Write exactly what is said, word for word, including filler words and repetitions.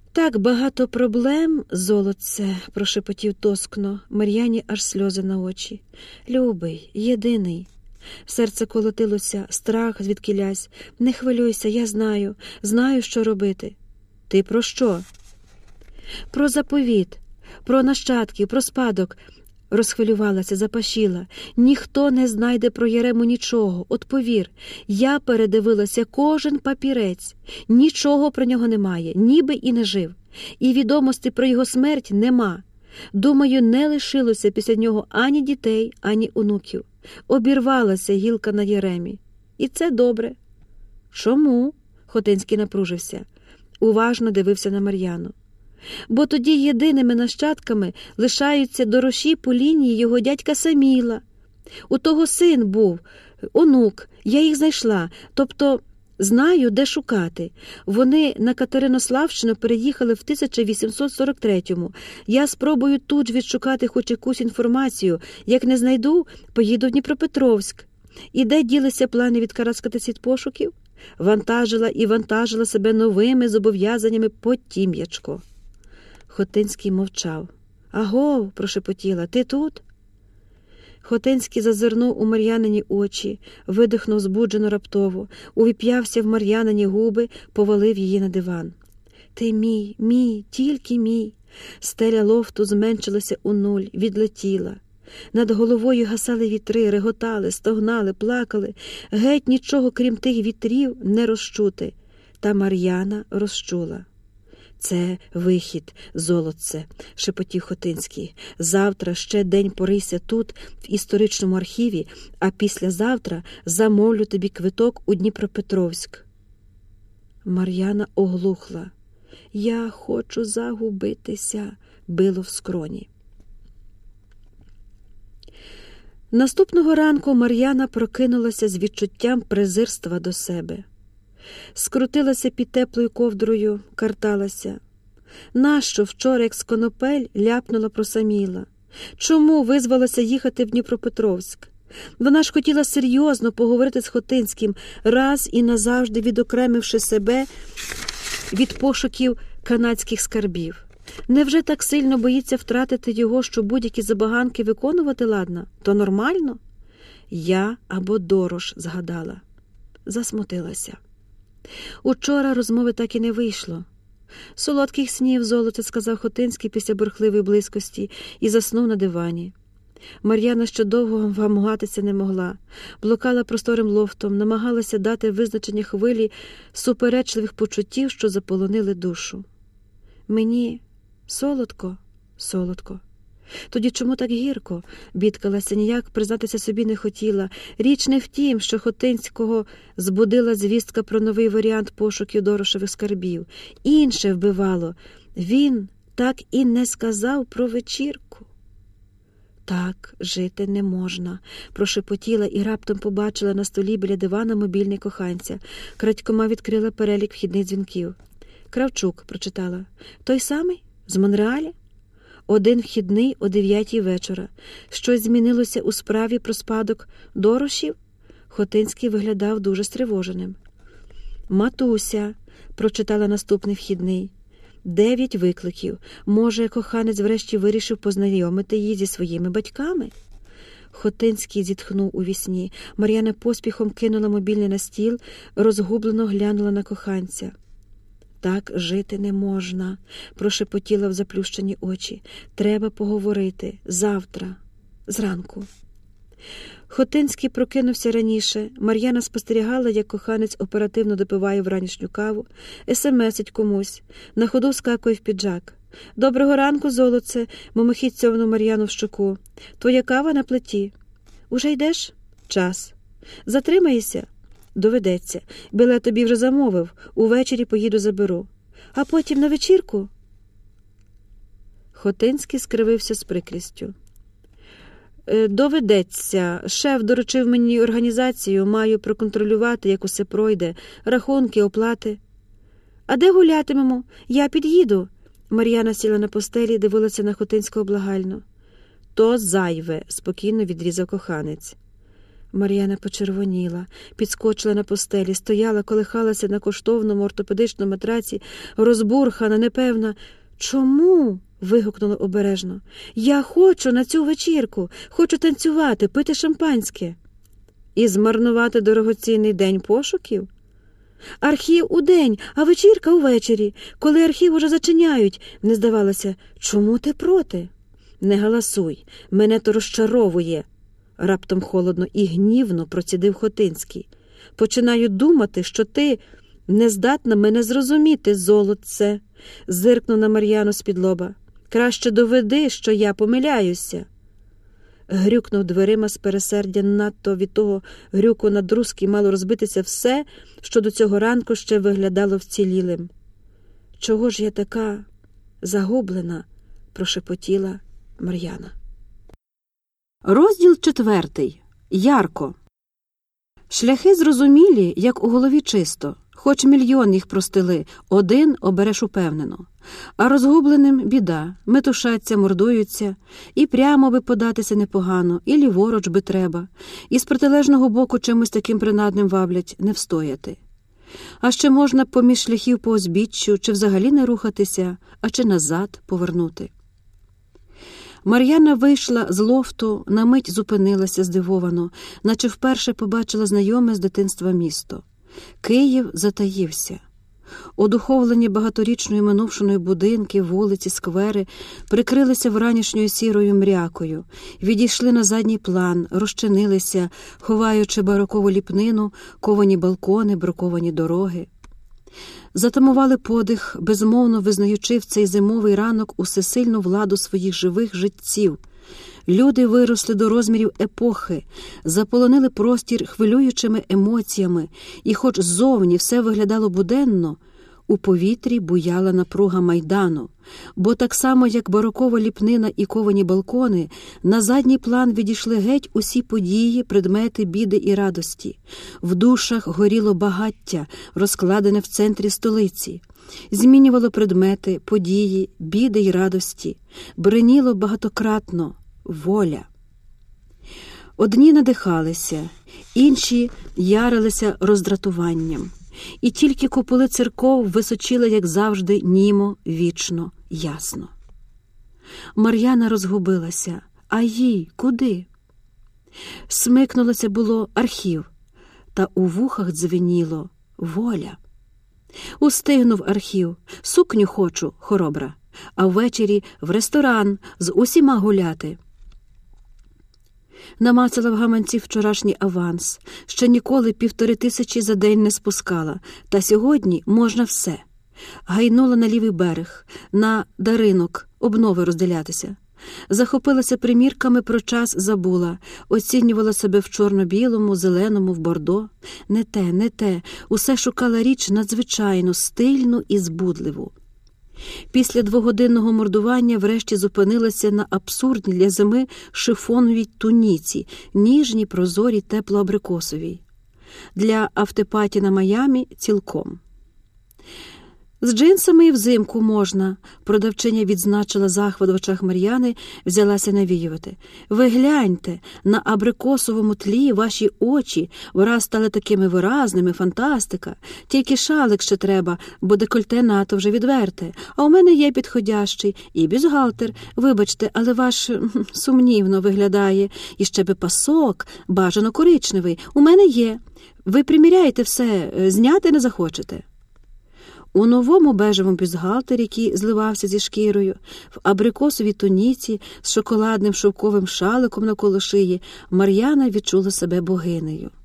Так багато проблем, золотце, прошепотів тоскно, Мар'яні аж сльози на очі. Любий, єдиний. Серце колотилося, страх звідкілясь. Не хвилюйся, я знаю, знаю, що робити. Ти про що? Про заповіт, про нащадків, про спадок. Розхвилювалася, запашіла. Ніхто не знайде про Єрему нічого. От повір, я передивилася кожен папірець. Нічого про нього немає, ніби і не жив. І відомості про його смерть нема. Думаю, не лишилося після нього ані дітей, ані онуків. Обірвалася гілка на Єремі. І це добре. Чому? Хотинський напружився. Уважно дивився на Мар'яну. Бо тоді єдиними нащадками лишаються дороші по лінії його дядька Саміла. У того син був, онук, я їх знайшла, тобто знаю, де шукати. Вони на Катеринославщину переїхали в тисяча вісімсот сорок третьому. Я спробую тут ж відшукати хоч якусь інформацію. Як не знайду, поїду в Дніпропетровськ. І де ділися плани відкараскатись від пошуків? Вантажила і вантажила себе новими зобов'язаннями потім'ячко. Хотинський мовчав. «Агов!» – прошепотіла. «Ти тут?» Хотинський зазирнув у Мар'янині очі, видихнув збуджено раптово, увіп'явся в Мар'янині губи, повалив її на диван. «Ти мій, мій, тільки мій!» Стеля лофту зменшилася у нуль, відлетіла. Над головою гасали вітри, реготали, стогнали, плакали. Геть нічого, крім тих вітрів, не розчути. Та Мар'яна розчула. «Це вихід, золотце», – шепотів Хотинський. «Завтра ще день порийся тут, в історичному архіві, а післязавтра замовлю тобі квиток у Дніпропетровськ». Мар'яна оглухла. «Я хочу загубитися», – било в скроні. Наступного ранку Мар'яна прокинулася з відчуттям презирства до себе. Скрутилася під теплою ковдрою, карталася. Нащо вчора, як з конопель, ляпнула про Саміла? Чому визвалася їхати в Дніпропетровськ? Вона ж хотіла серйозно поговорити з Хотинським, раз і назавжди відокремивши себе від пошуків канадських скарбів. Невже так сильно боїться втратити його, що будь-які забаганки виконувати ладна? То нормально? Я або Дорош, згадала. Засмутилася. Учора розмови так і не вийшло. «Солодких снів, золоте», – сказав Хотинський після бурхливої близькості і заснув на дивані. Мар'яна ще довго вгамуватися не могла. Блукала просторим лофтом, намагалася дати визначення хвилі суперечливих почуттів, що заполонили душу. «Мені солодко, солодко». Тоді чому так гірко? Бідкалася, ніяк признатися собі не хотіла. Річ не в тім, що Хотинського збудила звістка про новий варіант пошуків Дорошевих скарбів. Інше вбивало. Він так і не сказав про вечірку. «Так жити не можна», – прошепотіла і раптом побачила на столі біля дивана мобільний коханця. Крадькома відкрила перелік вхідних дзвінків. «Кравчук», – прочитала. «Той самий? З Монреаля?» Один вхідний о дев'ятій вечора. Щось змінилося у справі про спадок Дорошів? Хотинський виглядав дуже стривоженим. «Матуся», – прочитала наступний вхідний. Дев'ять викликів. Може, коханець врешті вирішив познайомити її зі своїми батьками? Хотинський зітхнув у вісні. Мар'яна поспіхом кинула мобільний на стіл, розгублено глянула на коханця. «Так жити не можна», – прошепотіла в заплющені очі. «Треба поговорити. Завтра. Зранку». Хотинський прокинувся раніше. Мар'яна спостерігала, як коханець оперативно допиває вранішню каву, есемесить комусь, на ходу скакує в піджак. «Доброго ранку, золоце», – мимохідь цьовнув Мар'яну в щоку. «Твоя кава на плиті». «Уже йдеш?» «Час». «Затримаєшся?» «Доведеться. Білет тобі вже замовив. Увечері поїду заберу». «А потім на вечірку?» Хотинський скривився з прикрістю. «Доведеться. Шеф доручив мені організацію, маю проконтролювати, як усе пройде, рахунки, оплати». «А де гулятимемо? Я під'їду». Мар'яна сіла на постелі, дивилася на Хотинського благально. «То зайве», – спокійно відрізав коханець. Мар'яна почервоніла, підскочила на постелі, стояла, колихалася на коштовному ортопедичному матраці, розбурхана, непевна. «Чому?» – вигукнула обережно. «Я хочу на цю вечірку, хочу танцювати, пити шампанське». «І змарнувати дорогоцінний день пошуків?» «Архів удень, а вечірка увечері, коли архів уже зачиняють», – не здавалося. «Чому ти проти?» «Не галасуй, мене то розчаровує», – раптом холодно і гнівно процідив Хотинський. «Починаю думати, що ти не здатна мене зрозуміти, золотце», – зиркнув на Мар'яну з-під лоба. «Краще доведи, що я помиляюся». Грюкнув дверима з пересердя, надто від того грюку на друзки мало розбитися все, що до цього ранку ще виглядало вцілілим. «Чого ж я така загублена?» – прошепотіла Мар'яна. Розділ четвертий. Ярко. Шляхи зрозумілі, як у голові чисто. Хоч мільйон їх простили, один обереш упевнено. А розгубленим біда, метушаться, мордуються, і прямо би податися непогано, і ліворуч би треба, і з протилежного боку чимось таким принадним ваблять не встояти. А ще можна поміж шляхів по узбіччю, чи взагалі не рухатися, а чи назад повернути. Мар'яна вийшла з лофту, на мить зупинилася здивовано, наче вперше побачила знайоме з дитинства місто. Київ затаївся. Одуховлені багаторічною минувшиною будинки, вулиці, сквери прикрилися вранішньою сірою мрякою, відійшли на задній план, розчинилися, ховаючи барокову ліпнину, ковані балкони, бруковані дороги. Затамували подих, безмовно визнаючи в цей зимовий ранок усесильну владу своїх живих життів. Люди виросли до розмірів епохи, заполонили простір хвилюючими емоціями, і хоч ззовні все виглядало буденно, у повітрі буяла напруга Майдану, бо так само, як барокова ліпнина і ковані балкони, на задній план відійшли геть усі події, предмети біди і радості. В душах горіло багаття, розкладене в центрі столиці. Змінювало предмети, події, біди й радості. Бриніло багатократно воля. Одні надихалися, інші ярилися роздратуванням. І тільки куполи церков височили, як завжди, німо, вічно, ясно. Мар'яна розгубилася. А їй куди? Смикнулося було архів, та у вухах дзвеніло воля. Устигнув архів. Сукню хочу, хоробра, а ввечері в ресторан з усіма гуляти. Намацала в гаманці вчорашній аванс. Ще ніколи півтори тисячі за день не спускала. Та сьогодні можна все. Гайнула на лівий берег, на даринок, обнови розділятися. Захопилася примірками, про час забула. Оцінювала себе в чорно-білому, зеленому, в бордо. Не те, не те. Усе шукала річ надзвичайно стильну і збудливу. Після двогодинного мордування врешті зупинилася на абсурдній для зими шифоновій туніці, ніжній, прозорій, тепло-абрикосовій. Для автопаті на Майамі цілком. З джинсами і взимку можна, продавчиня відзначила захват в очах Мар'яни, взялася навіювати. Ви гляньте, на абрикосовому тлі ваші очі враз стали такими виразними, фантастика. Тільки шалик ще треба, бо декольте нато вже відверте. А у мене є підходящий і бюстгальтер. Вибачте, але ваш сумнівно виглядає. І ще би пасок, бажано коричневий. У мене є. Ви приміряєте все, зняти не захочете. У новому бежевому бюстгальтері, який зливався зі шкірою, в абрикосовій туніці з шоколадним шовковим шаликом навколо шиї, Мар'яна відчула себе богинею.